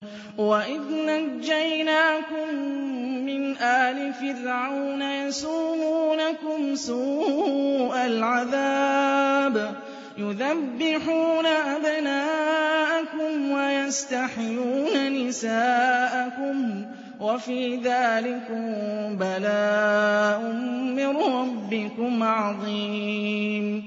وَإِذْ نَجَّيْنَاكُم مِّنْ آلِ فِرْعَوْنَ يَسُومُونَكُمْ سُوءَ الْعَذَابِ يُذَبِّحُونَ أَبْنَاءَكُمْ وَيَسْتَحْيُونَ نِسَاءَكُمْ وَفِي ذَٰلِكُم بَلَاءٌ مِّن رَّبِّكُمْ عَظِيمٌ